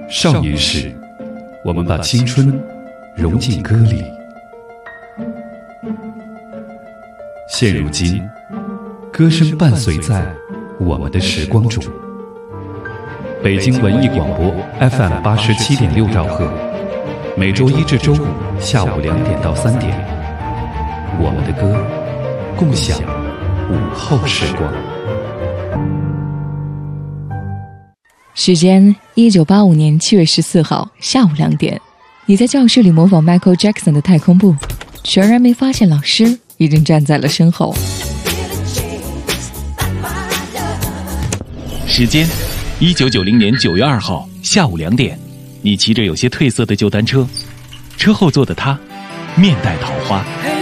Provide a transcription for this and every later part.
少年时，我们把青春融进歌里。现如今，歌声伴随在我们的时光中。北京文艺广播 FM 87.6兆赫，每周一至周五下午2点到3点，我们的歌，共享午后时光。 时间1985年7月14号下午2点，你在教室里模仿 Michael Jackson 的太空步，全然没发现老师已经站在了身后。 时间1990年9月2号下午2点，你骑着有些褪色的旧单车，车后座的他面带桃花。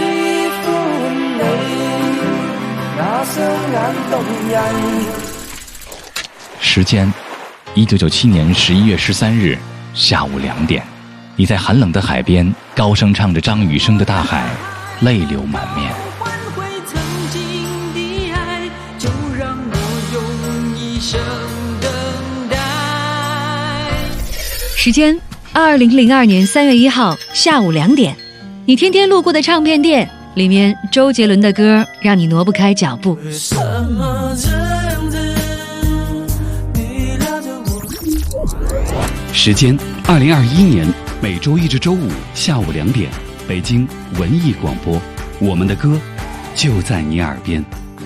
时间1997年11月13日下午2点，你在寒冷的海边高声唱着张雨生的《大海》，泪流满面。 时间2002年3月1号下午2点，你天天路过的唱片店里面，周杰伦的歌让你挪不开脚步。 时间2021年每周一至周五下午2点，北京文艺广播，我们的歌就在你耳边。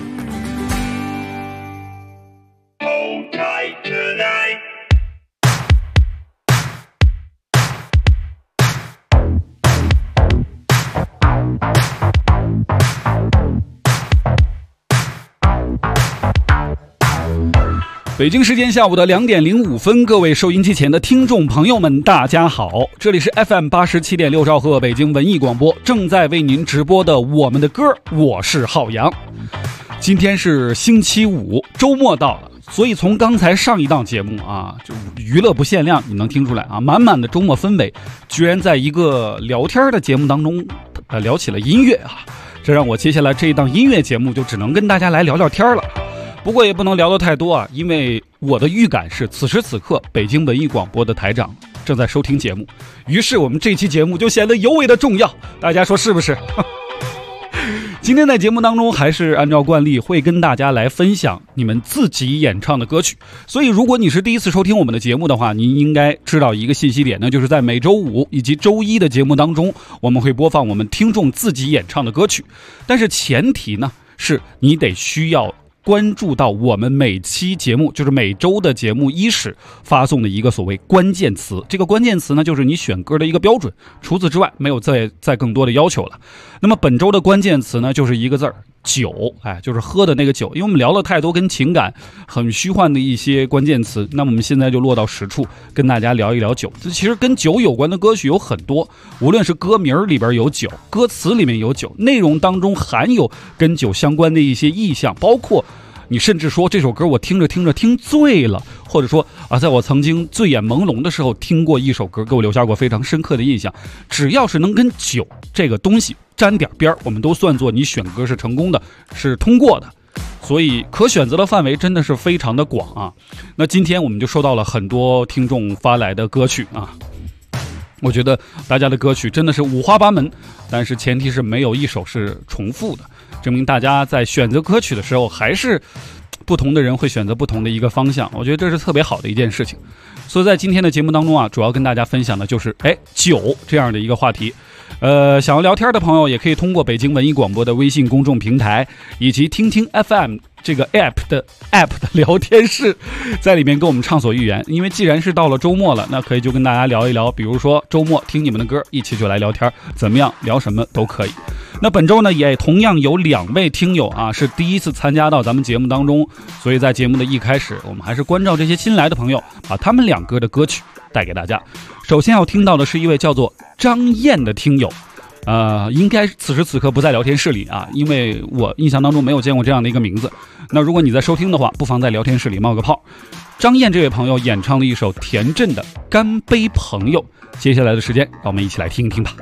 北京时间下午的2点05分，各位收音机前的听众朋友们，大家好，这里是 FM 87.6兆赫北京文艺广播，正在为您直播的我们的歌，我是浩洋。今天是星期五，周末到了，所以从刚才上一档节目啊，就娱乐不限量，你能听出来啊，满满的周末氛围，居然在一个聊天的节目当中，聊起了音乐啊，这让我接下来这一档音乐节目就只能跟大家来聊聊天了。不过也不能聊得太多啊，因为我的预感是此时此刻北京文艺广播的台长正在收听节目，于是我们这期节目就显得尤为的重要，大家说是不是？今天在节目当中还是按照惯例会跟大家来分享你们自己演唱的歌曲，所以如果你是第一次收听我们的节目的话，您应该知道一个信息点，那就是在每周五以及周一的节目当中，我们会播放我们听众自己演唱的歌曲，但是前提呢是你得需要关注到我们每期节目，就是每周的节目伊始发送的一个所谓关键词，这个关键词呢就是你选歌的一个标准，除此之外没有再更多的要求了。那么本周的关键词呢就是一个字儿，酒，就是喝的那个酒，因为我们聊了太多跟情感很虚幻的一些关键词，那么我们现在就落到实处，跟大家聊一聊酒。其实跟酒有关的歌曲有很多，无论是歌名里边有酒，歌词里面有酒，内容当中含有跟酒相关的一些意象，包括你甚至说这首歌我听着听着听醉了，或者说在我曾经醉眼朦胧的时候听过一首歌，给我留下过非常深刻的印象。只要是能跟酒这个东西沾点边，我们都算作你选歌是成功的，是通过的。所以可选择的范围真的是非常的广啊。那今天我们就收到了很多听众发来的歌曲啊，我觉得大家的歌曲真的是五花八门，但是前提是没有一首是重复的，证明大家在选择歌曲的时候还是不同的人会选择不同的一个方向，我觉得这是特别好的一件事情。所以在今天的节目当中啊，主要跟大家分享的就是酒这样的一个话题。想要聊天的朋友也可以通过北京文艺广播的微信公众平台以及听听 FM 这个 app 的聊天室，在里面跟我们畅所欲言。因为既然是到了周末了，那可以就跟大家聊一聊，比如说周末听你们的歌，一起就来聊天，怎么样，聊什么都可以。那本周呢也同样有2位听友啊是第一次参加到咱们节目当中，所以在节目的一开始，我们还是关照这些新来的朋友，把他们2个的歌曲带给大家。首先要听到的是一位叫做张燕的听友，应该此时此刻不在聊天室里啊，因为我印象当中没有见过这样的一个名字。那如果你在收听的话，不妨在聊天室里冒个泡。张燕这位朋友演唱了一首田震的《干杯朋友》，接下来的时间让我们一起来听一听吧。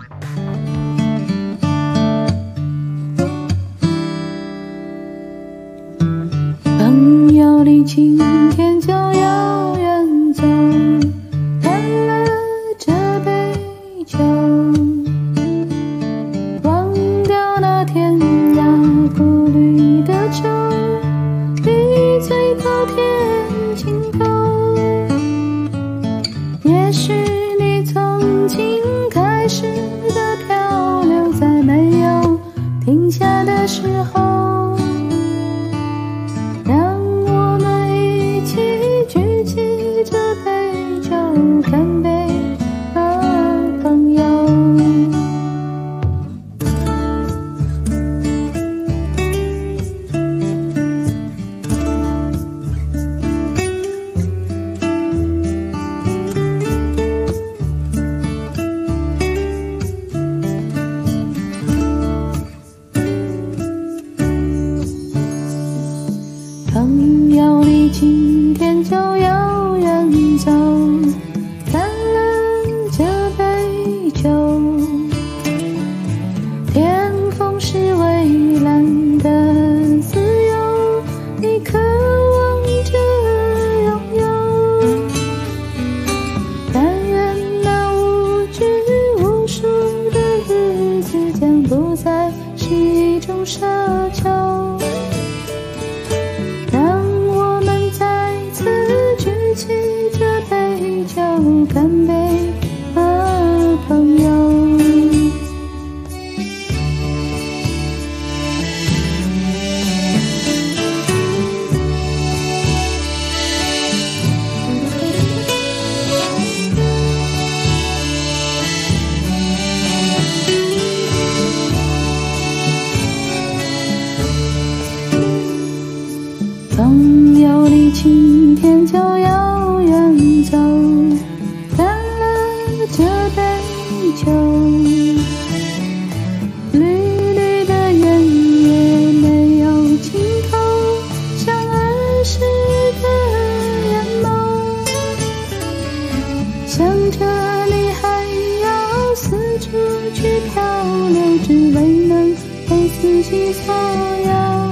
朋友离今天就要远走，但干了这杯酒，天空是蔚蓝的自由，你渴望着拥有。但愿那无拘无束的日子将不再是一种奢求，让我们再次举起这杯酒，干杯啊，朋友。朋友，你今天就要远走，干了这杯酒，绿绿的原野没有尽头，像儿时的眼眸，想着你还要四处去漂流，只为能被自己所有。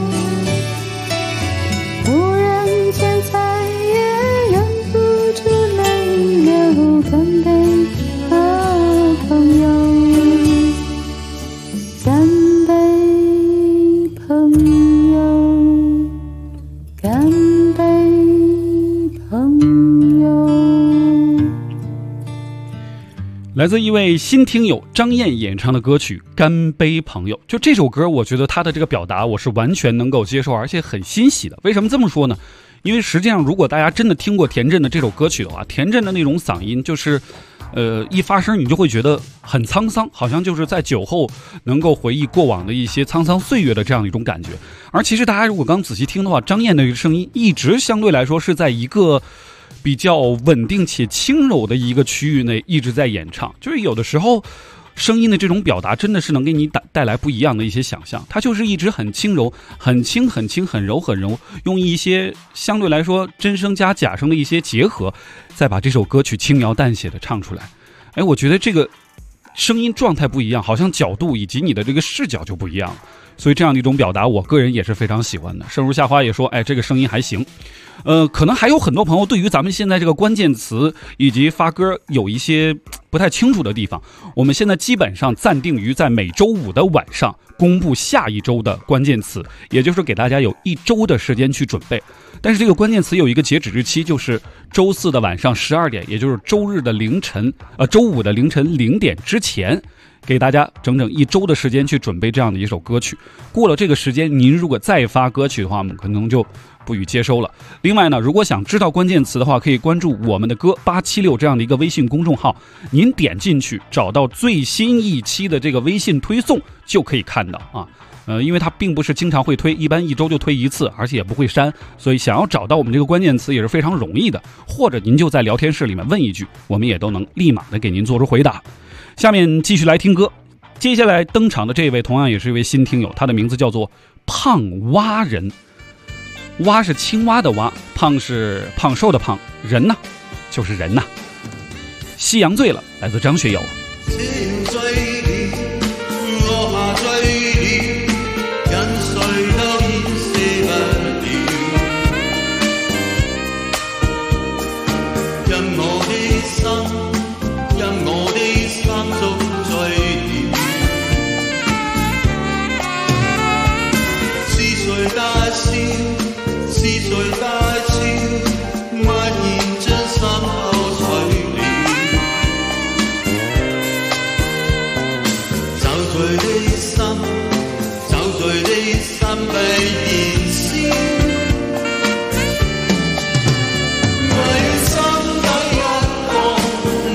忽然间再也忍不住泪流，干杯啊，朋友，干杯朋友，干杯朋友。 来自一位新听友张燕演唱的歌曲《干杯朋友》。就这首歌，我觉得他的这个表达我是完全能够接受，而且很欣喜的。为什么这么说呢？因为实际上如果大家真的听过田震的这首歌曲的话，田震的那种嗓音就是一发声你就会觉得很沧桑，好像就是在酒后能够回忆过往的一些沧桑岁月的这样的一种感觉。而其实大家如果刚仔细听的话，张燕的这个声音一直相对来说是在一个比较稳定且轻柔的一个区域内一直在演唱，就是有的时候声音的这种表达真的是能给你带来不一样的一些想象。它就是一直很轻柔，很轻很轻，很柔很柔，用一些相对来说真声加假声的一些结合，再把这首歌曲轻描淡写的唱出来。哎，我觉得这个声音状态不一样，好像角度以及你的这个视角就不一样了。所以这样的一种表达我个人也是非常喜欢的。生如夏花也说，哎，这个声音还行。可能还有很多朋友对于咱们现在这个关键词以及发歌有一些不太清楚的地方，我们现在基本上暂定于在每周五的晚上公布下一周的关键词，也就是给大家有一周的时间去准备。但是这个关键词有一个截止日期，就是周四的晚上12点，也就是周五的凌晨0点之前，给大家整整一周的时间去准备这样的一首歌曲。过了这个时间，您如果再发歌曲的话，我们可能就不予接收了。另外呢，如果想知道关键词的话，可以关注我们的歌876这样的一个微信公众号，您点进去找到最新一期的这个微信推送就可以看到啊。因为它并不是经常会推，一般一周就推一次，而且也不会删，所以想要找到我们这个关键词也是非常容易的。或者您就在聊天室里面问一句，我们也都能立马的给您做出回答。下面继续来听歌，接下来登场的这位同样也是一位新听友，他的名字叫做胖蛙人。蛙是青蛙的蛙，胖是胖瘦的胖，人呢就是人呐。夕阳醉了，来自张学友。 一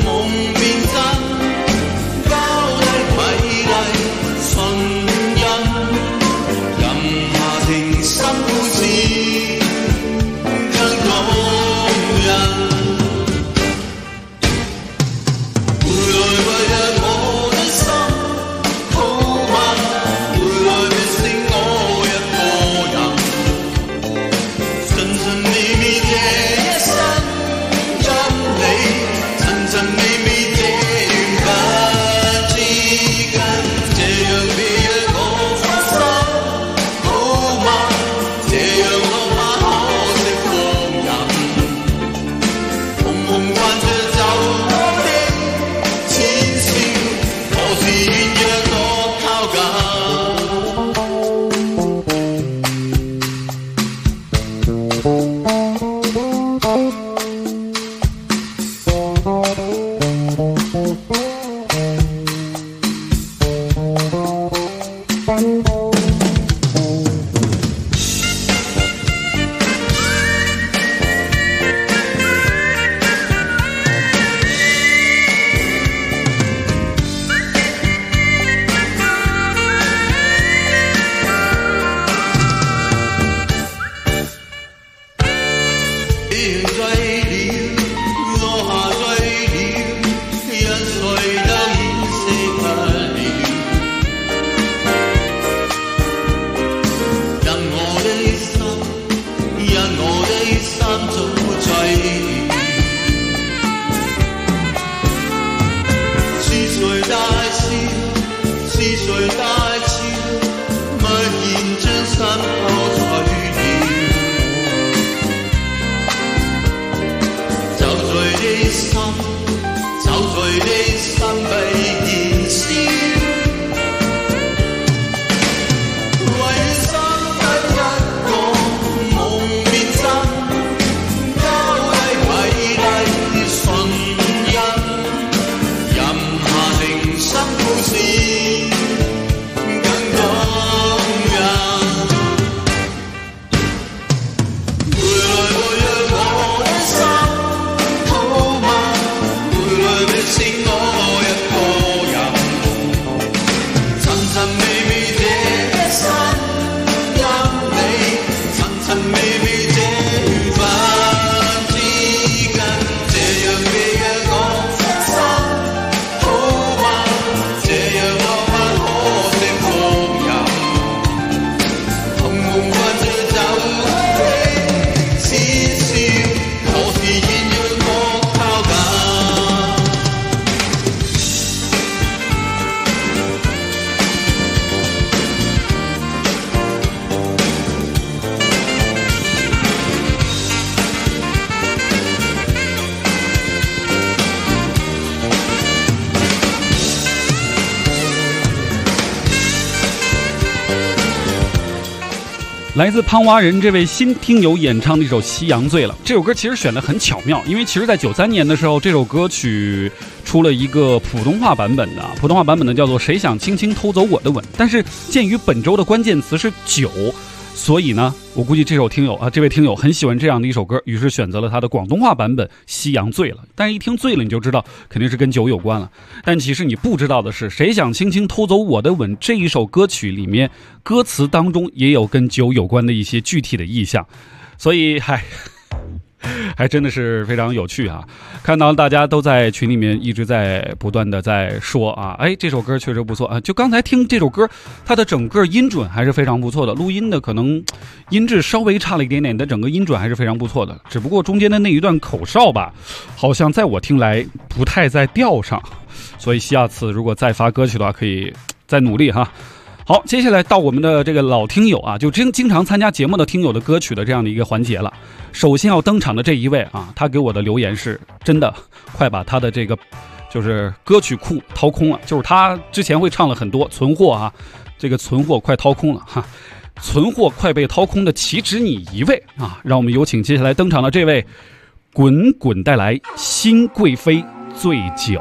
来自潘蛙人这位新听友演唱的一首《夕阳醉了》，这首歌其实选得很巧妙，因为其实在93年的时候，这首歌曲出了一个普通话版本的，普通话版本的叫做《谁想轻轻偷走我的吻》，但是鉴于本周的关键词是酒，所以呢，我估计这位听友很喜欢这样的一首歌，于是选择了他的广东话版本《夕阳醉了》。但是一听醉了，你就知道肯定是跟酒有关了。但其实你不知道的是，《谁想轻轻偷走我的吻》这一首歌曲里面，歌词当中也有跟酒有关的一些具体的意象，所以还真的是非常有趣啊！看到大家都在群里面一直在不断的在说啊，这首歌确实不错啊！就刚才听这首歌，它的整个音准还是非常不错的，录音的可能音质稍微差了一点点，但整个音准还是非常不错的。只不过中间的那一段口哨吧，好像在我听来不太在调上，所以下次如果再发歌曲的话，可以再努力哈。好，接下来到我们的这个老听友啊，就经常参加节目的听友的歌曲的这样的一个环节了。首先要登场的这一位啊，他给我的留言是真的快把他的这个就是歌曲库掏空了，就是他之前会唱了很多存货啊，这个存货快掏空了哈，存货快被掏空的岂止你一位啊！让我们有请接下来登场的这位滚滚带来新贵妃醉酒。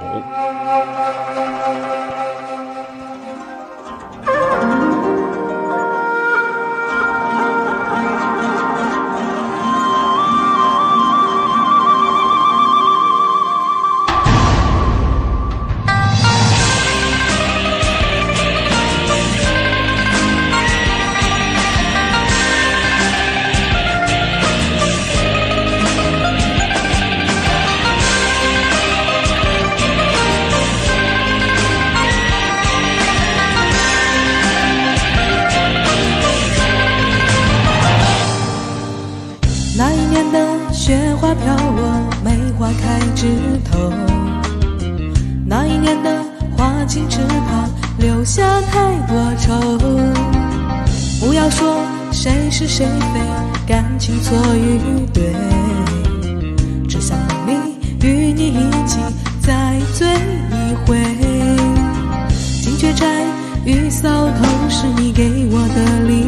雪花飘落，梅花开枝头。那一年的花径池旁，留下太多愁。不要说谁是谁非，感情错与对，只想梦里与你一起再醉一回。金雀钗与扫头是你给我的礼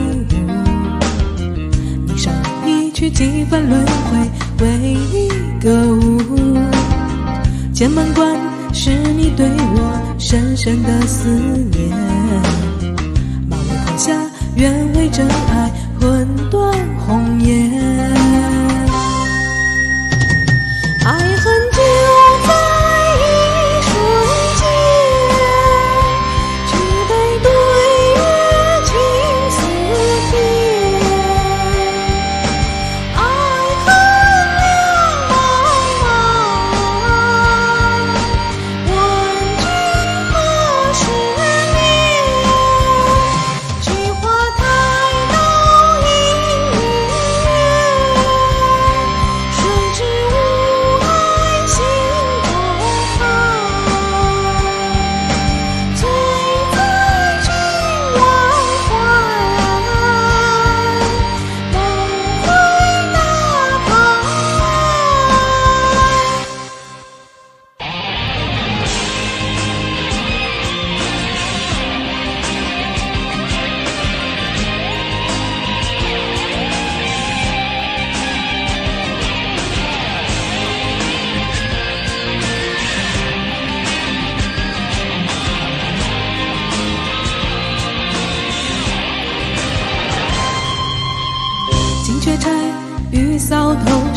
物，你上一曲几番轮回，为你歌舞。剑门关是你对我深深的思念，马嵬坡下愿为真爱魂断红颜。爱恨就在一瞬间，举杯对月情似天。爱恨两茫茫，问君何时眠？菊花台到阴雨远。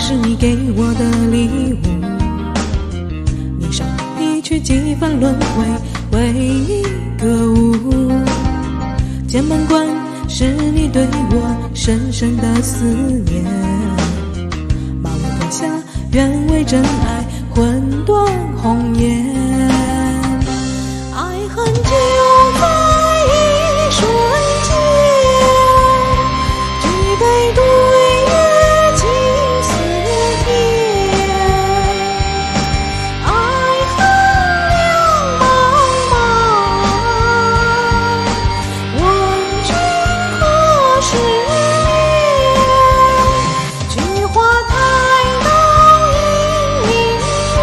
是你给我的礼物。你上一曲几番轮回，为你歌舞。键盘关是你对我深深的思念，马尾脱下愿为真爱魂断红颜。爱恨就在一瞬间，举杯对月情似天。爱恨两茫茫，问君何时眠？菊花台灯映明月，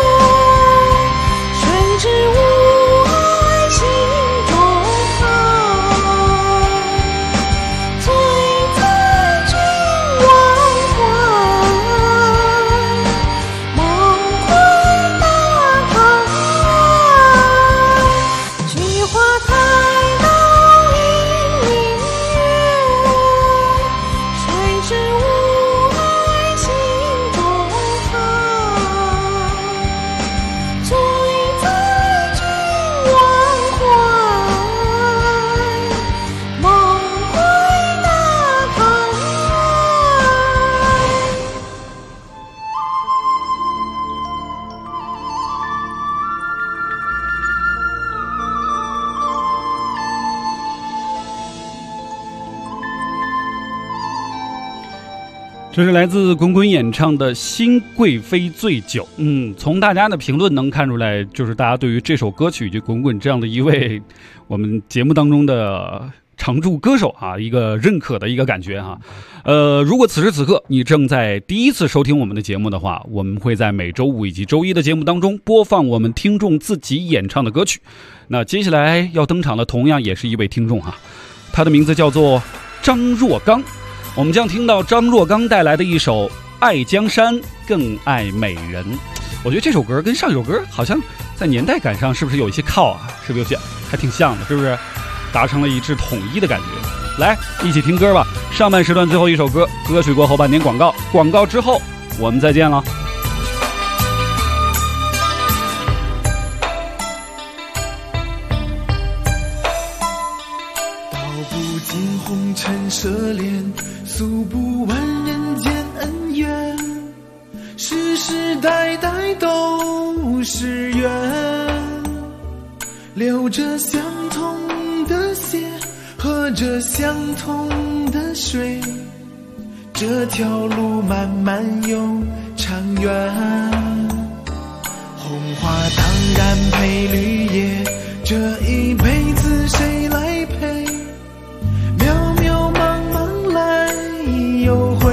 谁知无爱心中藏。醉在君忘怀，梦回大海。菊花台灯映明月，谁知无爱心中藏。醉在君忘怀，梦回大海。 这是来自滚滚演唱的《新贵妃醉酒》。从大家的评论能看出来，就是大家对于这首歌曲以及滚滚这样的一位我们节目当中的常驻歌手啊，一个认可的一个感觉哈。如果此时此刻你正在第一次收听我们的节目的话，我们会在每周五以及周一的节目当中播放我们听众自己演唱的歌曲。那接下来要登场的同样也是一位听众哈，他的名字叫做张若刚。我们将听到张若刚带来的一首《爱江山更爱美人》。我觉得这首歌跟上一首歌好像在年代感上是不是有一些靠啊？是不是有些还挺像的？是不是达成了一致统一的感觉？来，一起听歌吧。上半时段最后一首歌，歌曲过后半点广告，广告之后我们再见了。 道不尽红尘奢恋，诉不完人间恩怨，世世代代都是缘，流着相同的血，喝着相同的水，这条路漫漫又长远。红花当然配绿叶，这一辈子谁来陪？渺渺茫茫来又回，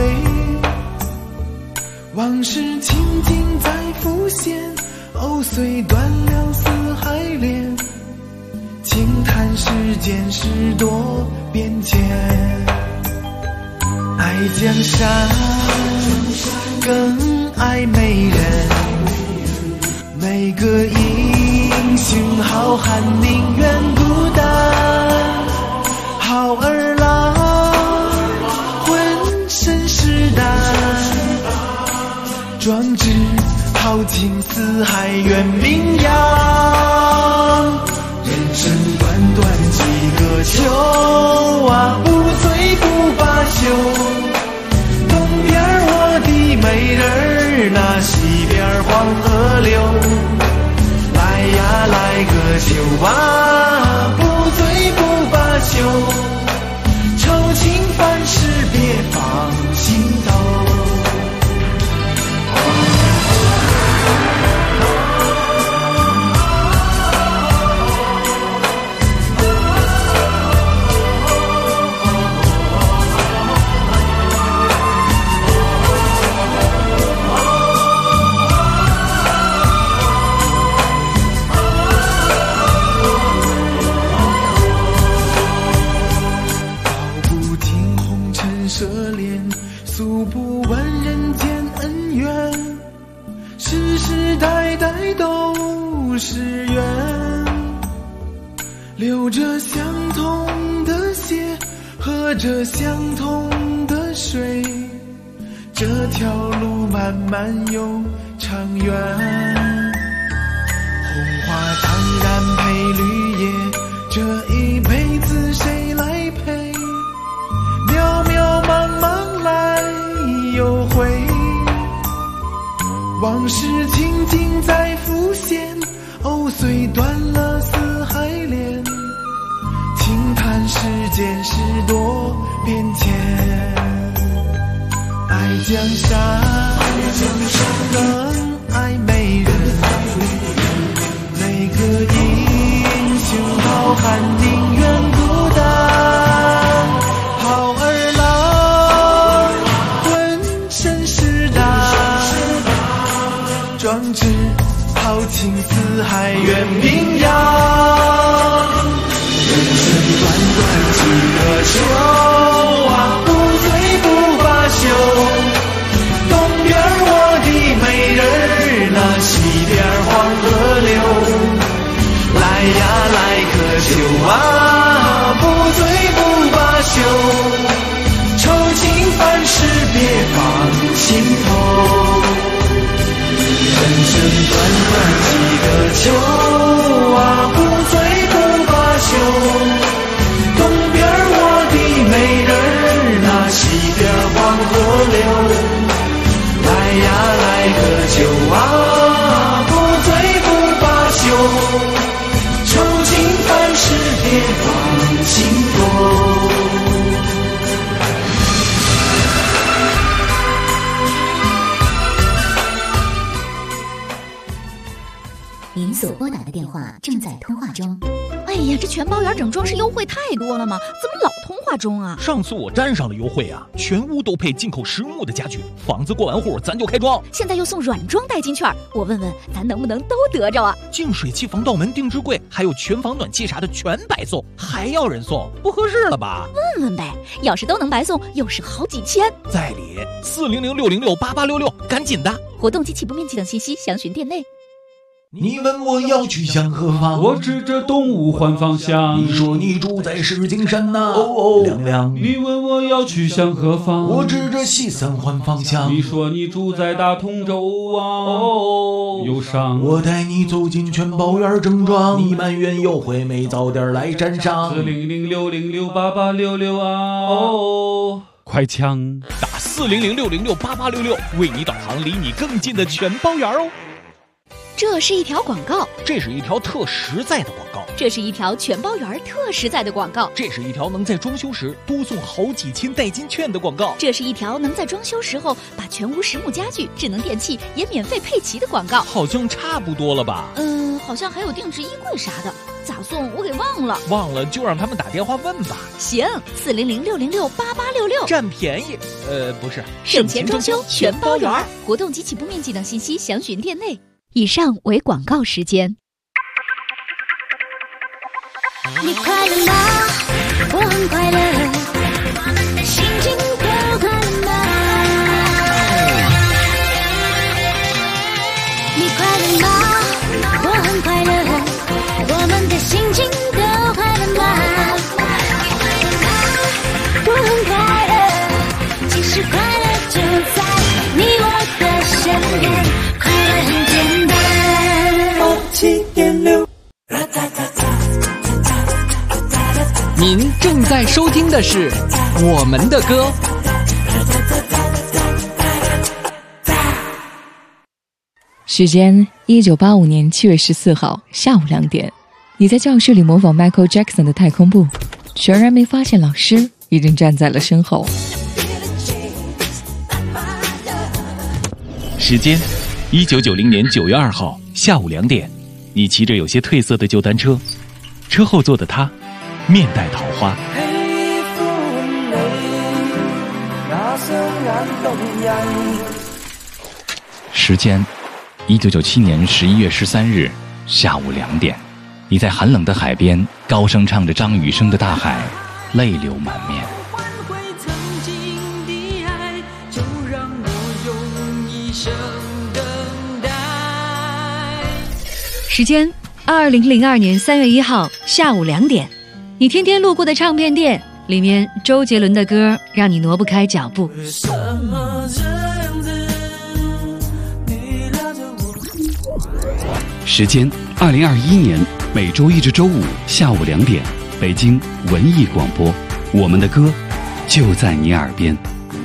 往事情景在浮现，藕虽断了丝还连，轻叹世间事多变迁。爱江山更爱美人，每个英雄好汉宁愿孤单，好儿郎浑身是胆，壮志豪情四海远名扬。人生短短几个秋啊，不醉不罢休。东边我的美人儿，那西边黄河流。来呀来个秋啊，不醉不罢休。愁情烦事别放心头。诉不完人间恩怨，世世代代都是缘，流着相同的血，喝着相同的水， 这条路漫漫又长远，红花当然配绿叶，这一辈子谁来陪？渺渺茫茫来又回，往事静静在浮现，藕虽断了丝还连，轻叹世间事多变迁。爱江山更爱美人，哪个英雄好汉宁愿孤单？好儿郎浑身是胆，壮志豪情四海远名扬。人生短短几个秋啊，不醉不罢休。东边我的美人儿，那西边黄河流。来呀来个秋啊，不醉不罢休。愁情烦事别放心头。人生短短几个秋啊，不醉不罢休。东边我的美人儿，那西边黄河流。来呀来个秋啊，不醉不罢休。愁情烦事别放心头。 您所拨打的电话正在通话中。 哎呀，这全包圆整装饰优惠太多了嘛，怎么老通话中啊？ 上次我沾上了优惠啊，全屋都配进口实木的家具，房子过完户咱就开装。 现在又送软装代金券，我问问咱能不能都得着啊？ 净水器、防盗门、定制柜，还有全房暖气啥的全白送，还要人送，不合适了吧？ 问问呗，要是都能白送，又是好几千。 在理，400-606-8866，赶紧的！ 活动及起步面积等信息详询店内。 你问我要去向何方， 我指着东吴换方向。 你说你住在石景山呐，亮亮。 你问我要去向何方， 我指着西三环方向。 你说你住在大同州啊，忧伤。 我带你走进全包园正装，你埋怨优惠没早点来沾上。 400-606-8866啊，快枪打400-606-8866，为你导航离你更近的全包园哦。 这是一条广告， 这是一条特实在的广告， 这是一条全包圆特实在的广告， 这是一条能在装修时多送好几千代金券的广告， 这是一条能在装修时候把全屋实木家具、智能电器也免费配齐的广告。 好像差不多了吧？ 好像还有定制衣柜啥的，咋送我给忘了。 忘了就让他们打电话问吧。 行，400-606-8866， 占便宜。不是， 省钱装修全包圆。活动及起步面积等信息详询店内。以上为广告时间。 你快乐吗？我很快乐，心情都快乐吗？你快乐吗？我很快乐，我们的心情都快乐吗？我很快乐，其实快乐就在你我的身边，快乐很简单。7.6。 您正在收听的是我们的歌。 时间1985年7月14号下午2点，你在教室里模仿 Michael Jackson 的太空步，全然没发现老师已经站在了身后。 时间1990年9月2号下午2点，你骑着有些褪色的旧单车，车后座的他面带桃花。时间1997年11月13日下午2点，你在寒冷的海边高声唱着张雨生的《大海》，泪流满面。 时间2002年3月1号下午2点，你天天路过的唱片店里面，周杰伦的歌让你挪不开脚步。 什么人时间2021年每周一至周五下午2点，北京文艺广播，我们的歌就在你耳边。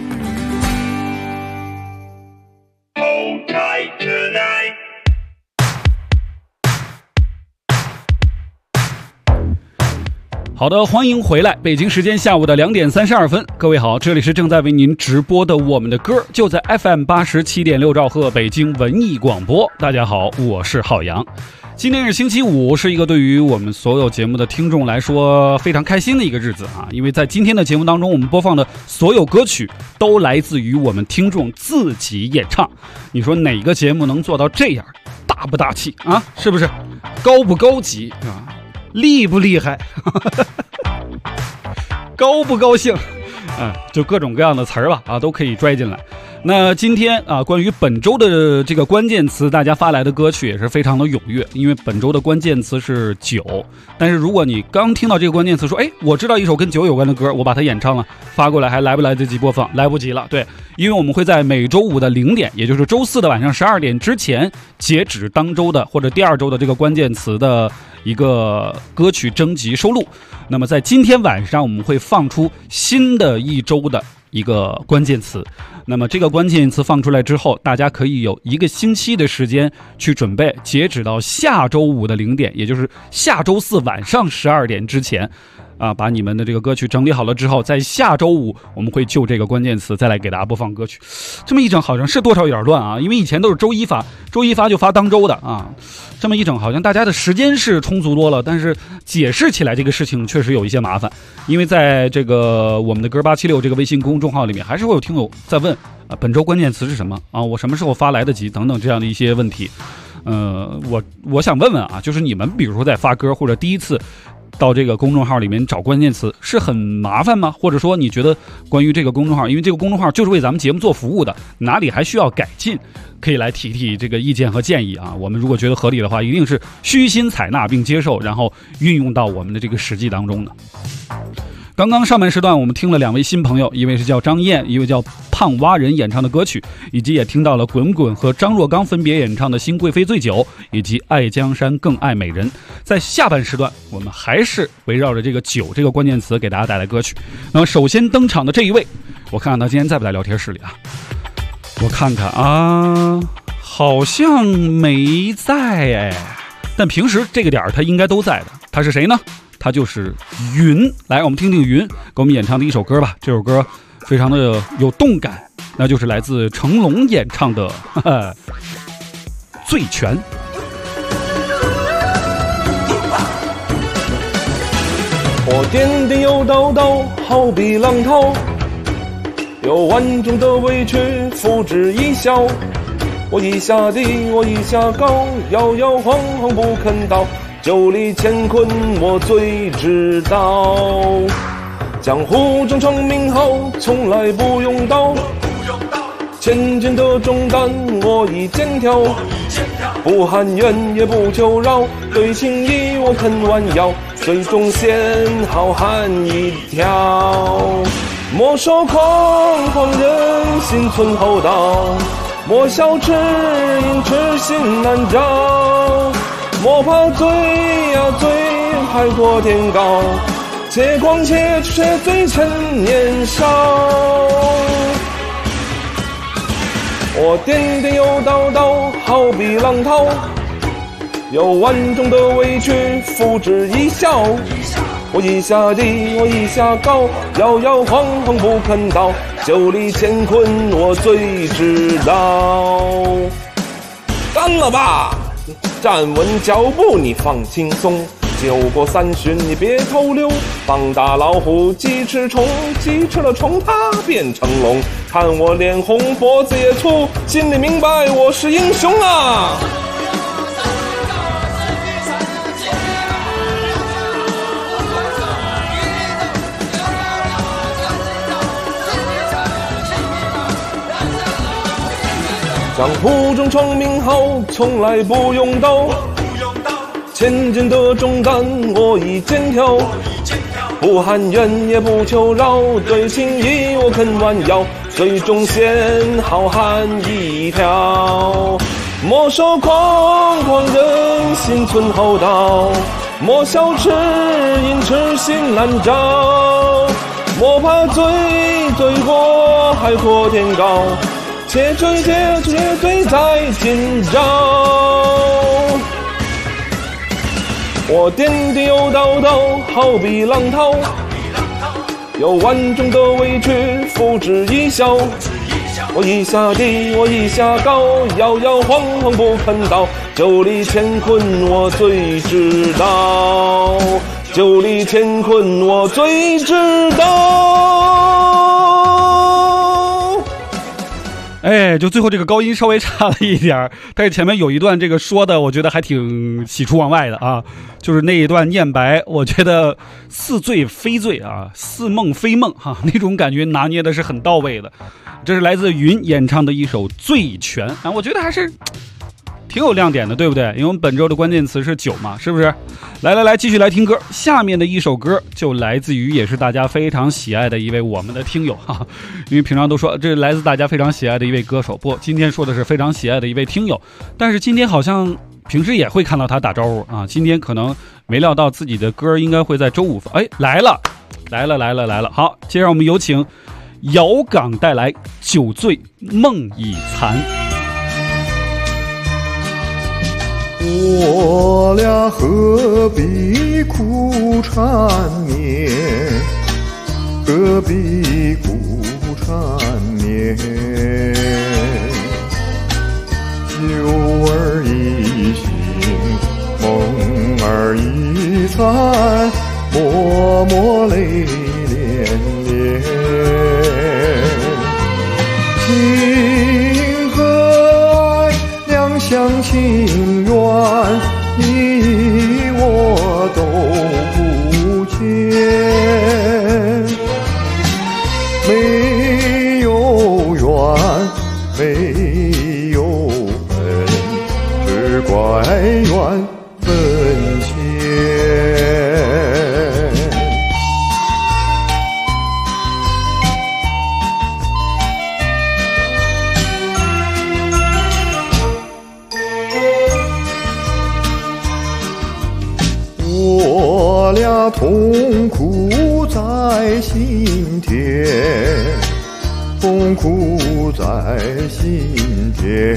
好的，欢迎回来，北京时间下午的2点32分，各位好，这里是正在为您直播的我们的歌，就在 FM 87.6兆赫北京文艺广播。大家好，我是浩洋。今天是星期五，是一个对于我们所有节目的听众来说非常开心的一个日子啊！因为在今天的节目当中，我们播放的所有歌曲都来自于我们听众自己演唱。你说哪个节目能做到这样？大不大气啊？是不是？高不高级啊？厉不厉害？高不高兴？就各种各样的词儿吧，都可以拽进来。那今天关于本周的这个关键词，大家发来的歌曲也是非常的踊跃，因为本周的关键词是酒。但是如果你刚听到这个关键词说，我知道一首跟酒有关的歌，我把它演唱了，发过来还来不来得及播放？来不及了，对，因为我们会在每周五的0点，也就是周四的晚上12点之前，截止当周的或者第2周的这个关键词的一个歌曲征集收录。那么在今天晚上，我们会放出新的一周的一个关键词。那么这个关键词放出来之后，大家可以有1个星期的时间去准备，截止到下周五的0点，也就是下周四晚上12点之前把你们的这个歌曲整理好了之后，在下周五我们会就这个关键词再来给大家播放歌曲。这么一整好像是多少有点乱啊，因为以前都是周一发就发当周的这么一整好像大家的时间是充足多了，但是解释起来这个事情确实有一些麻烦。因为在这个我们的歌876这个微信公众号里面，还是会有听友在问本周关键词是什么我什么时候发来得及等等这样的一些问题。我想问问就是你们比如说在发歌或者第一次到这个公众号里面找关键词是很麻烦吗？或者说你觉得关于这个公众号，因为这个公众号就是为咱们节目做服务的，哪里还需要改进，可以来提提这个意见和建议我们如果觉得合理的话，一定是虚心采纳并接受，然后运用到我们的这个实际当中的。刚刚上半时段我们听了2位新朋友，一位是叫张燕，一位叫胖蛙人演唱的歌曲，以及也听到了滚滚和张若刚分别演唱的新贵妃醉酒以及爱江山更爱美人。在下半时段我们还是围绕着这个酒这个关键词给大家带来歌曲。那么首先登场的这一位，我看看他今天在不在聊天室里我看看好像没在但平时这个点他应该都在的。他是谁呢？他就是云。来，我们听听云给我们演唱的一首歌吧。这首歌非常的有动感，那就是来自成龙演唱的醉拳。 我颠颠又倒倒，好比浪涛，有万种的委屈付之一笑。我一下低，我一下高，摇摇晃晃不肯倒，酒里乾坤我最知道。江湖中成名后，从来不用刀，千斤的重担我已肩挑，不含冤也不求饶，对情义我肯弯腰，水中仙好汉一条。莫说狂狂人心存厚道，莫笑痴因痴心难照，莫怕醉呀醉海阔天高，且狂且醉趁年少。我颠颠又倒倒，好比浪涛，有万种的委屈付之一笑。我一下低，我一下高，摇摇晃晃不肯倒，酒里乾坤我最知道。干了吧，站稳脚步你放轻松，酒过3巡你别偷溜，膀大老虎鸡吃虫，鸡吃了虫它变成龙。看我脸红脖子也粗，心里明白我是英雄啊。江湖中成名后，从来不用刀，千斤的重担我已肩挑，不含冤也不求饶，对情义我肯弯腰，水中仙好汉一条。莫说狂狂人心存厚道。莫笑齿因痴心难找，莫怕罪过海阔天高，且追在今朝。我颠颠又倒倒，好比浪涛，有万种的委屈付之一笑。我一下低，我一下高，摇摇晃晃不肯倒，九里乾坤我最知道，九里乾坤我最知道。 哎，就最后这个高音稍微差了一点，但是前面有一段这个说的，我觉得还挺喜出望外的啊，就是那一段念白，我觉得似醉非醉啊，似梦非梦哈，那种感觉拿捏的是很到位的。这是来自云演唱的一首《醉拳》啊，我觉得还是挺有亮点的，对不对？因为我们本周的关键词是酒嘛，是不是？来，继续来听歌。下面的一首歌就来自于也是大家非常喜爱的一位我们的听友哈，因为平常都说这来自大家非常喜爱的一位歌手，不，今天说的是非常喜爱的一位听友，但是今天好像平时也会看到他打招呼啊，今天可能没料到自己的歌应该会在周五放，哎，来了。好，接着我们有请姚港带来《酒醉梦已残》。 我俩何必苦缠绵，何必苦缠绵，酒儿已醒，梦儿已残，默默泪涟涟。情和爱，两厢情愿，你我都不见。没有缘，没有分，只怪缘分浅。我俩痛苦在心田，痛苦在心田，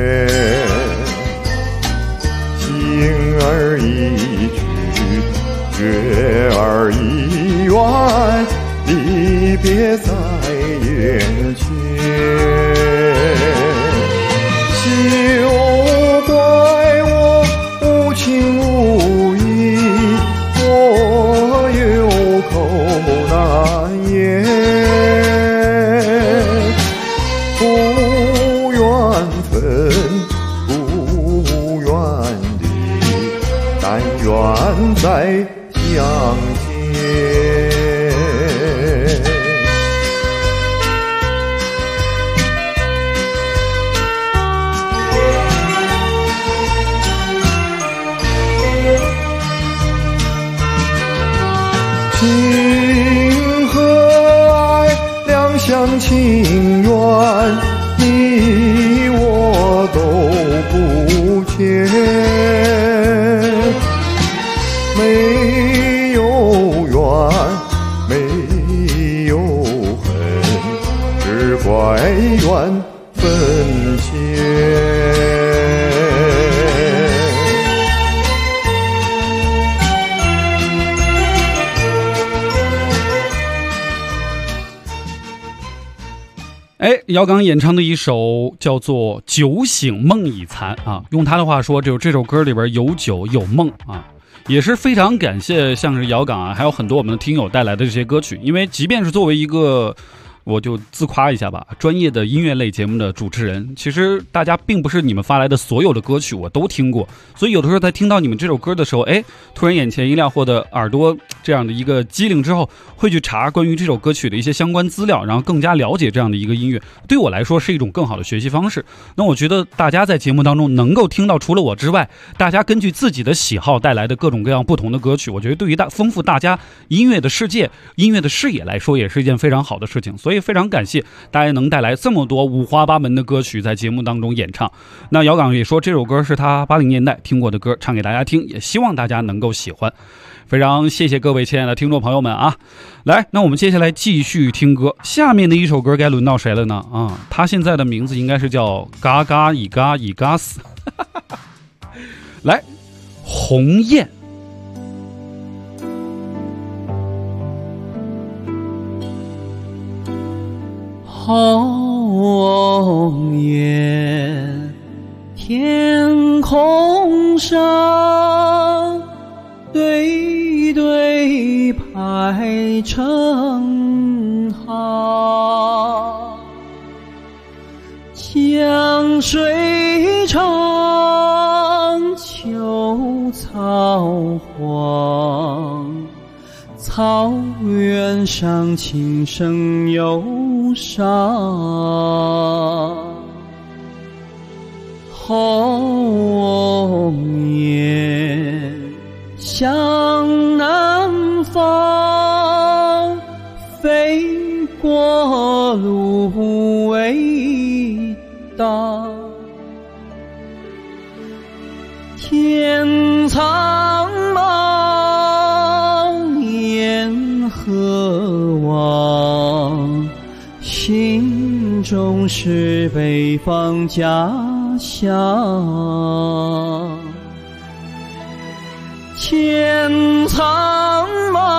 情儿已去，月儿已圆，离别在眼前。休怪我无情无义，我有口难言，不缘分，不缘离，但愿再相见。情和爱，两厢情愿，你我都不欠。没有缘，没有恨，只怪缘分浅。 哎，姚刚演唱的一首叫做《酒醒梦已残》啊，用他的话说，就是这首歌里边有酒有梦啊，也是非常感谢像是姚刚啊，还有很多我们的听友带来的这些歌曲，因为即便是作为一个我就自夸一下吧，专业的音乐类节目的主持人，其实大家并不是你们发来的所有的歌曲我都听过，所以有的时候在听到你们这首歌的时候，哎，突然眼前一亮，或者耳朵这样的一个机灵之后，会去查关于这首歌曲的一些相关资料，然后更加了解这样的一个音乐，对我来说是一种更好的学习方式。那我觉得大家在节目当中能够听到除了我之外，大家根据自己的喜好带来的各种各样不同的歌曲，我觉得对于丰富大家音乐的世界、音乐的视野来说，也是一件非常好的事情。所以以非常感谢大家能带来这么多五花八门的歌曲在节目当中演唱。那姚岗也说这首歌是他80年代听过的歌，唱给大家听，也希望大家能够喜欢。非常谢谢各位亲爱的听众朋友们啊！来，那我们接下来继续听歌，下面的一首歌该轮到谁了呢？啊，他现在的名字应该是叫嘎嘎伊嘎伊嘎斯。来，鸿雁。 鸿雁，天空上对对排成行，江水长，秋草黄，草原上琴声忧伤。鸿雁向南方，飞过芦苇荡。天苍茫，雁何往？心中是北方家乡。天苍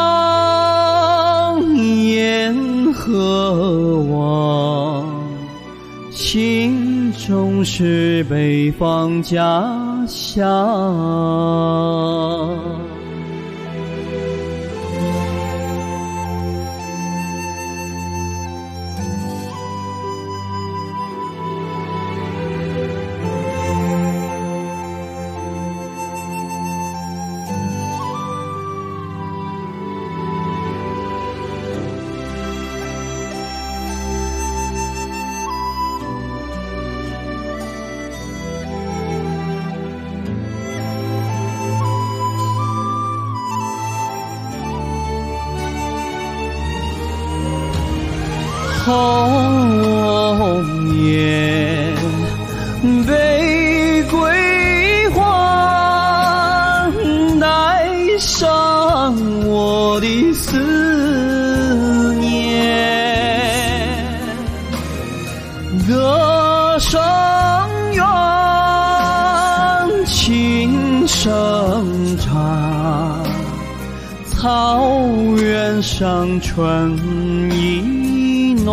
茫，雁何往？心中是北方家乡。鸿雁北归还，带上我的思念。歌声远，琴声长，草原上春意暖。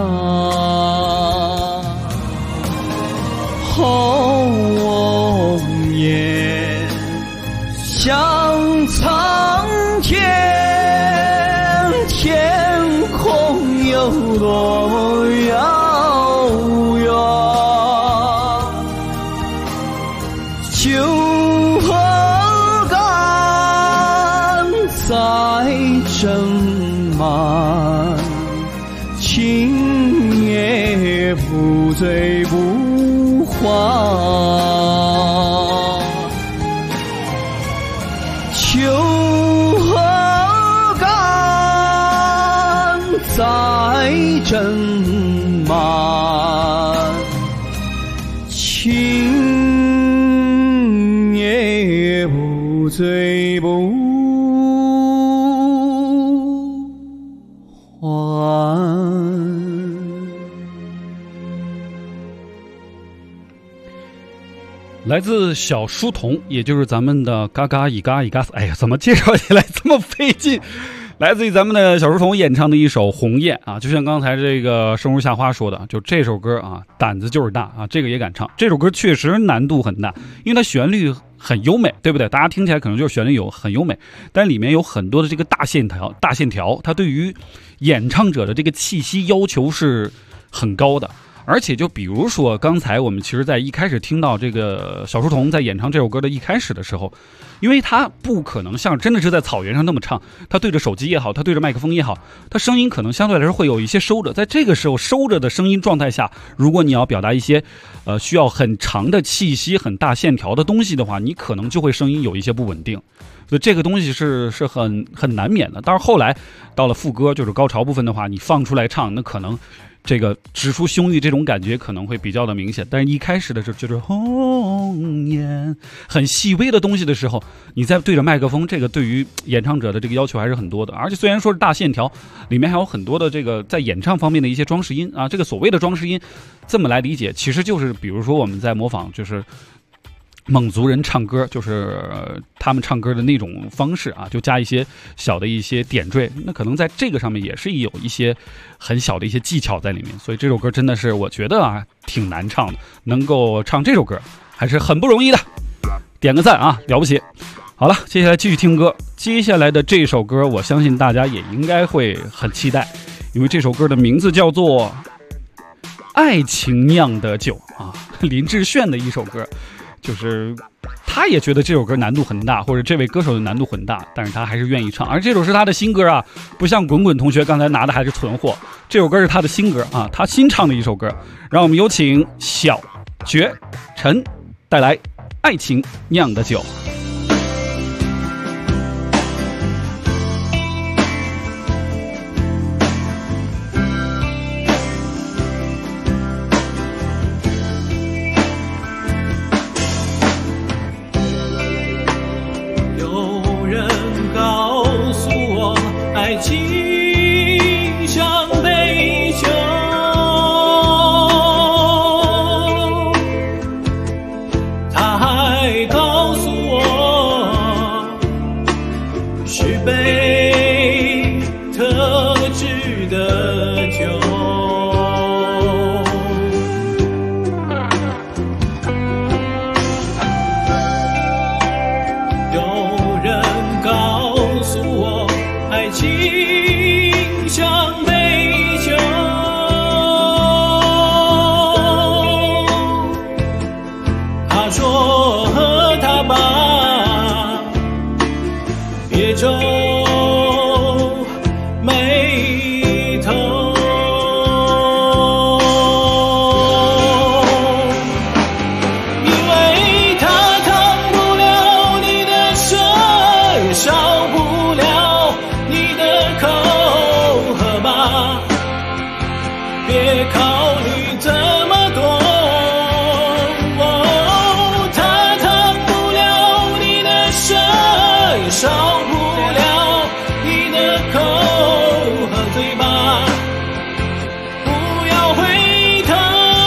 鸿雁向苍天，天空有多遥远？秋和干在正满，情也不醉不还。秋和干在正满，情也不醉不还。 来自小书童，也就是咱们的嘎嘎伊嘎伊嘎斯。哎呀，怎么介绍起来这么费劲？来自于咱们的小书童演唱的一首《鸿雁》啊，就像刚才这个生如夏花说的，就这首歌啊，胆子就是大啊，这个也敢唱。这首歌确实难度很大，因为它旋律很优美，对不对？大家听起来可能就是旋律很优美，但里面有很多的这个大线条，它对于演唱者的这个气息要求是很高的。 而且就比如说刚才我们其实在一开始听到这个小书童在演唱这首歌的一开始的时候，因为他不可能像真的是在草原上那么唱，他对着手机也好，他对着麦克风也好，他声音可能相对来说会有一些收着，在这个时候收着的声音状态下，如果你要表达一些需要很长的气息很大线条的东西的话，你可能就会声音有一些不稳定，所以这个东西是很难免的。但是后来到了副歌就是高潮部分的话，你放出来唱，那可能这个直抒胸臆这种感觉可能会比较的明显，但是一开始的时候就是红颜很细微的东西的时候，你在对着麦克风，这个对于演唱者的这个要求还是很多的。而且虽然说是大线条，里面还有很多的这个在演唱方面的一些装饰音啊，这个所谓的装饰音这么来理解，其实就是比如说我们在模仿就是蒙族人唱歌，就是他们唱歌的那种方式啊，就加一些小的一些点缀，那可能在这个上面也是有一些很小的一些技巧在里面。所以这首歌真的是我觉得啊挺难唱的，能够唱这首歌还是很不容易的，点个赞啊，了不起。好了，接下来继续听歌。接下来的这首歌我相信大家也应该会很期待，因为这首歌的名字叫做爱情酿的酒啊，林志炫的一首歌。就是他也觉得这首歌难度很大，或者这位歌手的难度很大，但是他还是愿意唱。而这首是他的新歌啊，不像滚滚同学刚才拿的还是存货，这首歌是他的新歌啊，他新唱的一首歌。让我们有请小绝尘带来《爱情酿的酒》。 爱情像杯酒，他还告诉我是杯特制的酒。有人告诉我爱情像杯酒，他说喝它吧，别皱眉头，因为它烫不了你的舌，也烧不了你的口，喝吧，别考虑这么多。它烫不了你的舌，也烧不了你的口，喝醉吧，不要回头，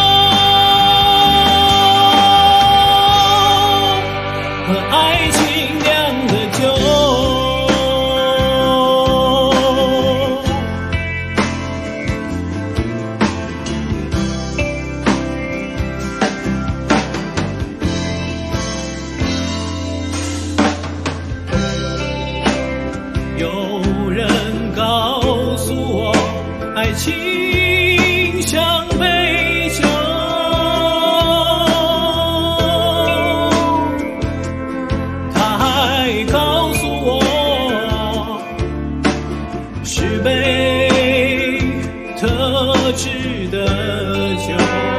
喝爱情酿的酒。有人告诉我爱情像杯酒，他还告诉我是杯特制的酒。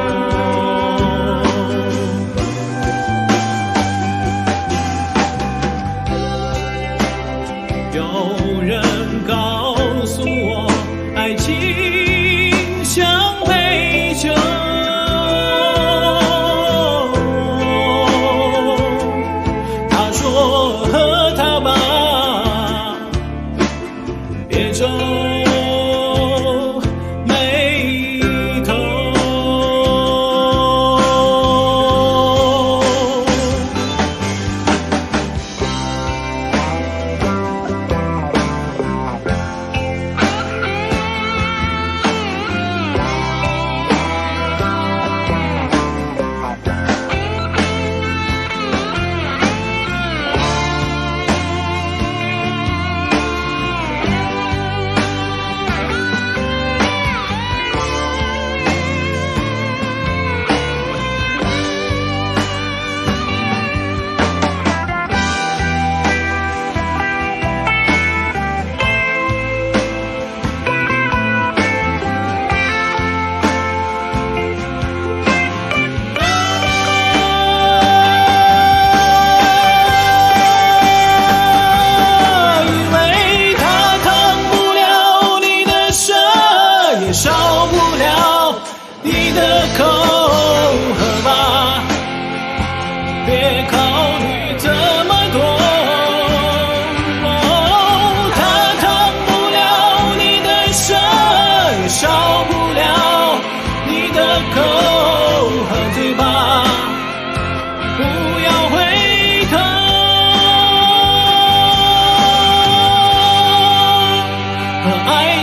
有人告诉我爱情像杯酒，他说喝它吧，别皱眉头。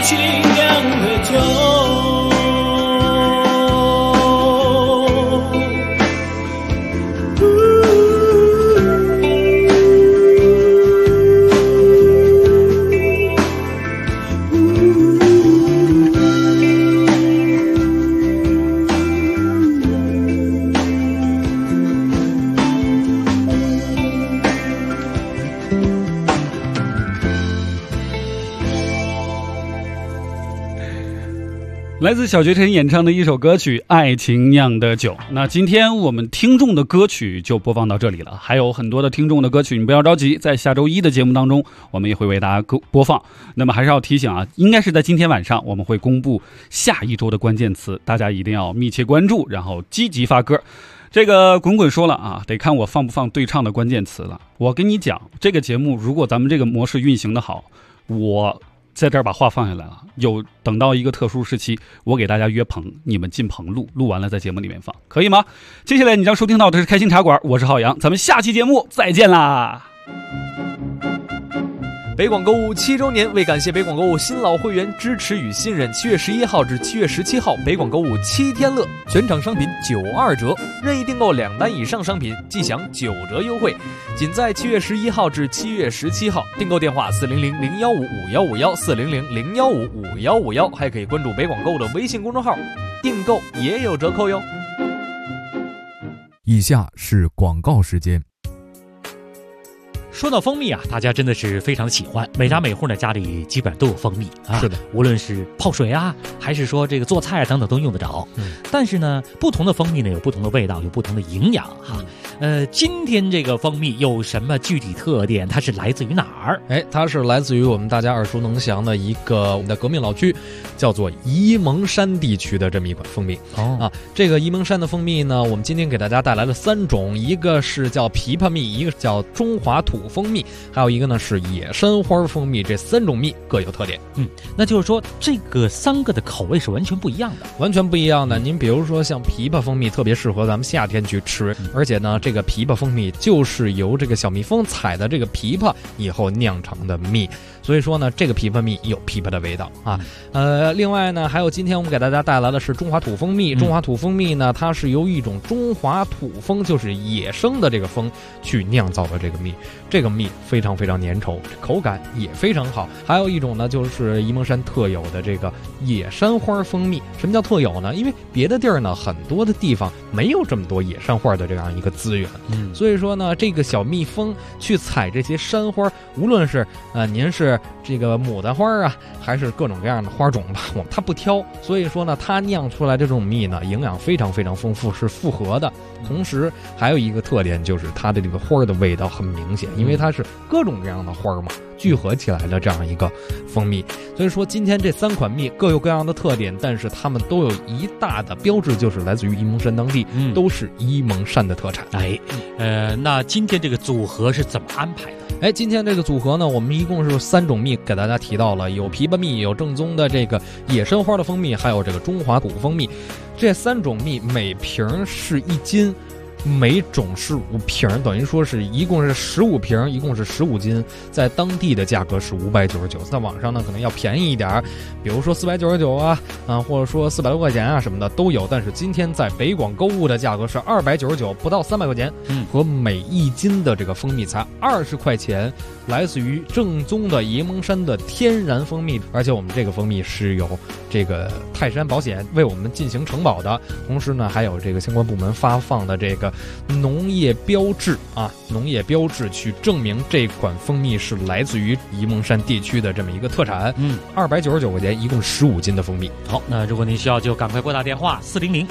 清酿的酒。 来自小学晨演唱的一首歌曲《爱情酿的酒》。那今天我们听众的歌曲就播放到这里了，还有很多的听众的歌曲，你不要着急，在下周一的节目当中我们也会为大家播放。那么还是要提醒啊，应该是在今天晚上我们会公布下一周的关键词，大家一定要密切关注，然后积极发歌。这个滚滚说了啊，得看我放不放对唱的关键词了。我跟你讲，这个节目如果咱们这个模式运行的好，我在这儿把话放下来了，有等到一个特殊时期，我给大家约棚，你们进棚录完了在节目里面放，可以吗？接下来你将收听到的是开心茶馆，我是浩洋，咱们下期节目再见啦。 北广购物7周年，为感谢北广购物新老会员支持与信任，7月11号至7月17号，北广购物7天乐，全场商品92折，任意订购2单以上商品即享9折优惠。仅在7月11号至7月17号，订购电话400-015-5151，400-015-5151，还可以关注北广购物的微信公众号，订购也有折扣哟。 以下是广告时间。 说到蜂蜜啊，大家真的是非常的喜欢，每家每户呢家里基本上都有蜂蜜啊。 是的， 无论是泡水啊，还是说这个做菜啊等等都用得着。但是呢，不同的蜂蜜呢有不同的味道，有不同的营养哈。今天这个蜂蜜有什么具体特点？它是来自于哪儿？ 它是来自于我们大家耳熟能详的一个我们的革命老区，叫做沂蒙山地区的这么一款蜂蜜。这个沂蒙山的蜂蜜呢，我们今天给大家带来了3种，一个是叫枇杷蜜，一个叫中华土蜂蜜，还有一个呢是野山花蜂蜜。这3种蜜各有特点。 那就是说这个3个的口味是完全不一样的， 完全不一样的。您比如说像枇杷蜂蜜特别适合咱们夏天去吃，而且呢这个枇杷蜂蜜就是由这个小蜜蜂采的这个枇杷以后酿成的蜜，所以说呢这个枇杷蜜有枇杷的味道啊。另外呢还有今天我们给大家带来的是中华土蜂蜜。中华土蜂蜜呢它是由一种中华土蜂，就是野生的这个蜂去酿造的这个蜜，这个蜜非常非常粘稠，口感也非常好。还有一种呢就是沂蒙山特有的这个野山花蜂蜜。什么叫特有呢？因为别的地儿呢很多的地方没有这么多野山花的这样一个资源，所以说呢这个小蜜蜂去采这些山花，无论是您是这个牡丹花啊，还是各种各样的花种吧，它不挑，所以说呢它酿出来这种蜜呢营养非常非常丰富，是复合的。同时还有一个特点就是它的这个花的味道很明显，因为它是各种各样的花嘛聚合起来的这样一个蜂蜜。所以说今天这3款蜜各有各样的特点，但是它们都有一大的标志，就是来自于沂蒙山当地，都是沂蒙山的特产。 那今天这个组合是怎么安排的？ 今天这个组合呢，我们一共是3种蜜给大家提到了，有枇杷蜜，有正宗的这个野生花的蜂蜜，还有这个中华土蜂蜜。这3种蜜每瓶是1斤，每种是5瓶，等于说是一共是15瓶，一共是15斤，在当地的价格是599，在网上呢可能要便宜一点，比如说499啊，或者说400多块钱啊什么的都有。但是今天在北广购物的价格是299，不到300块钱，和每1斤的这个蜂蜜才20块钱，来自于正宗的沂蒙山的天然蜂蜜。而且我们这个蜂蜜是有这个泰山保险为我们进行承保的，同时呢还有这个相关部门发放的这个农业标志去证明这款蜂蜜是来自于沂蒙山地区的这么一个特产。299块钱，一共15斤的蜂蜜。 好，那如果您需要就赶快拨打电话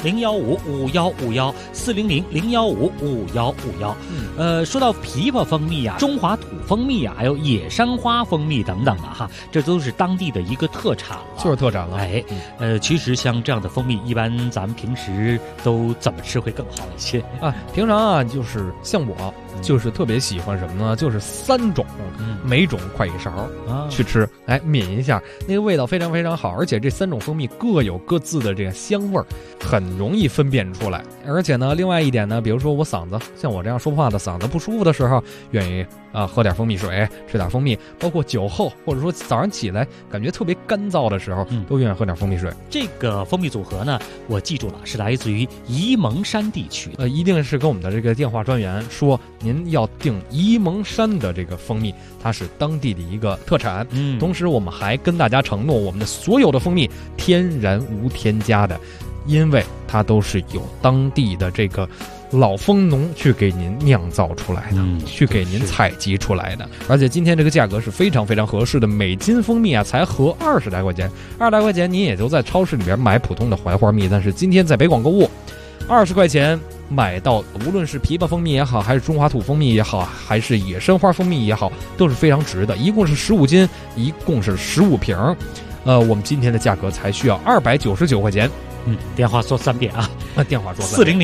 400-015-5151，400-015-5151。说到枇杷蜂蜜啊，中华土蜂蜜啊，还有野山花蜂蜜等等啊哈，这都是当地的一个特产了， 就是特产了。 其实像这样的蜂蜜，一般咱们平时都怎么吃会更好一些啊？平常啊，就是像就是特别喜欢什么呢？就是3种，每种快一勺去吃，哎，抿一下，那个味道非常非常好，而且这3种蜂蜜各有各自的这个香味儿，很容易分辨出来。而且呢，另外一点呢，比如说我嗓子像我这样说话的嗓子不舒服的时候，愿意喝点蜂蜜水，吃点蜂蜜，包括酒后或者说早上起来感觉特别干燥的时候，都愿意喝点蜂蜜水。 这个蜂蜜组合呢，我记住了，是来自于沂蒙山地区的。 一定是跟我们的这个电话专员说，您要订沂蒙山的这个蜂蜜，它是当地的一个特产。同时我们还跟大家承诺，我们的所有的蜂蜜天然无添加的，因为它都是有当地的这个老蜂农去给您酿造出来的，去给您采集出来的。而且今天这个价格是非常非常合适的，每斤蜂蜜啊才合20来块钱，20来块钱您也就在超市里边买普通的槐花蜜，但是今天在北广购物，20块钱买到，无论是枇杷蜂蜜也好，还是中华土蜂蜜也好，还是野生花蜂蜜也好，都是非常值的。一共是15斤，一共是15瓶。我们今天的价格才需要299块钱。 电话说3遍啊！ 电话说3遍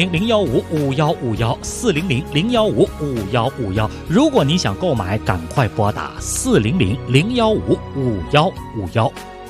400-015-5151，400-015-5151。如果你想购买，赶快拨打400-015-5151。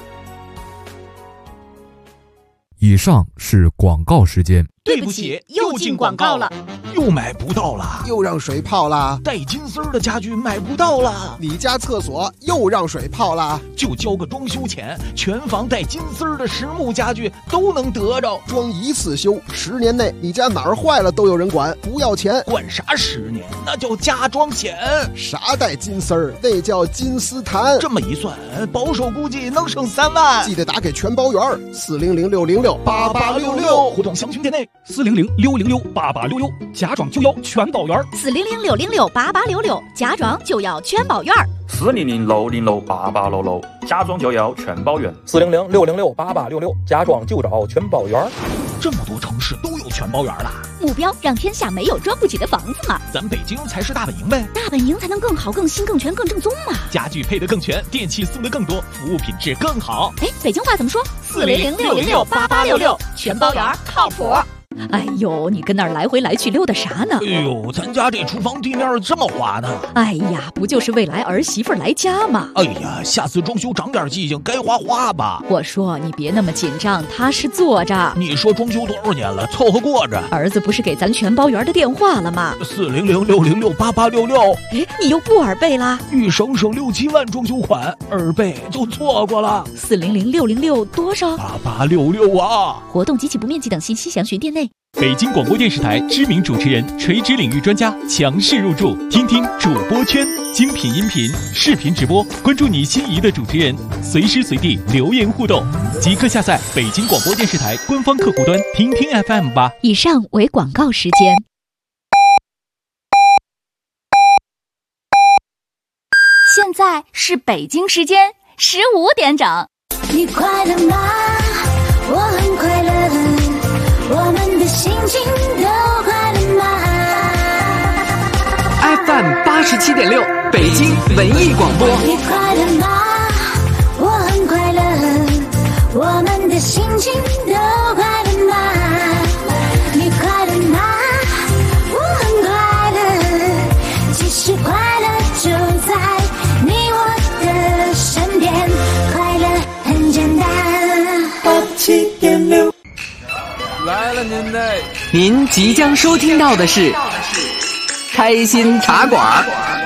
以上是广告时间。 对不起，又进广告了，又买不到了， 又让水泡了， 带金丝儿的家具买不到了， 你家厕所又让水泡了， 就交个装修钱，全房带金丝儿的实木家具都能得着， 装一次修，10年内你家哪儿坏了都有人管，不要钱。 管啥10年？那叫加装险。 啥带金丝儿？那叫金丝檀。 这么一算，保守估计能省3万。 记得打给全包圆，400-606-8866， 互动详询店内。 400-606-8866，假装就要全包圆。 400-606-8866，假装就要全包圆。 400-606-8866，假装就要全包圆。 400-606-8866，假装就找全包圆。 这么多城市都有全包圆了， 目标让天下没有装不起的房子嘛。 咱北京才是大本营呗， 大本营才能更好、更新、更全、更正宗嘛。 家具配得更全，电器送得更多，服务品质更好。 哎，北京话怎么说？400-606-8866，全包圆靠谱。哎呦，你跟那儿来回来去溜达啥呢？ 哎呦，咱家这厨房地面这么滑呢。 哎呀，不就是未来儿媳妇来家吗？ 哎呀，下次装修长点记性，该花吧。 我说你别那么紧张，踏实做着。 你说装修多少年了，凑合过着。 儿子不是给咱全包圆的电话了吗 ？400-606-8866。 哎，你又不耳背啦？ 欲省6、7万装修款，耳背就错过了。 400-606多少 ？8866啊！ 活动及其不面积等信息详询店内。 北京广播电视台知名主持人、垂直领域专家强势入驻，听听主播圈，精品音频、视频直播，关注你心仪的主持人，随时随地留言互动，即刻下载北京广播电视台官方客户端听听 FM 吧。 以上为广告时间。 现在是北京时间15点整。 你快乐吗？我很快乐。我们的心情都快乐吗 ？FM 87.6，北京文艺广播。 你快乐吗？我很快乐。我们的心情都快乐吗？你快乐吗？我很快乐。其实快乐就在你我的身边，快乐很简单。87.6。 来了您嘞！您即将收听到的是开心茶馆。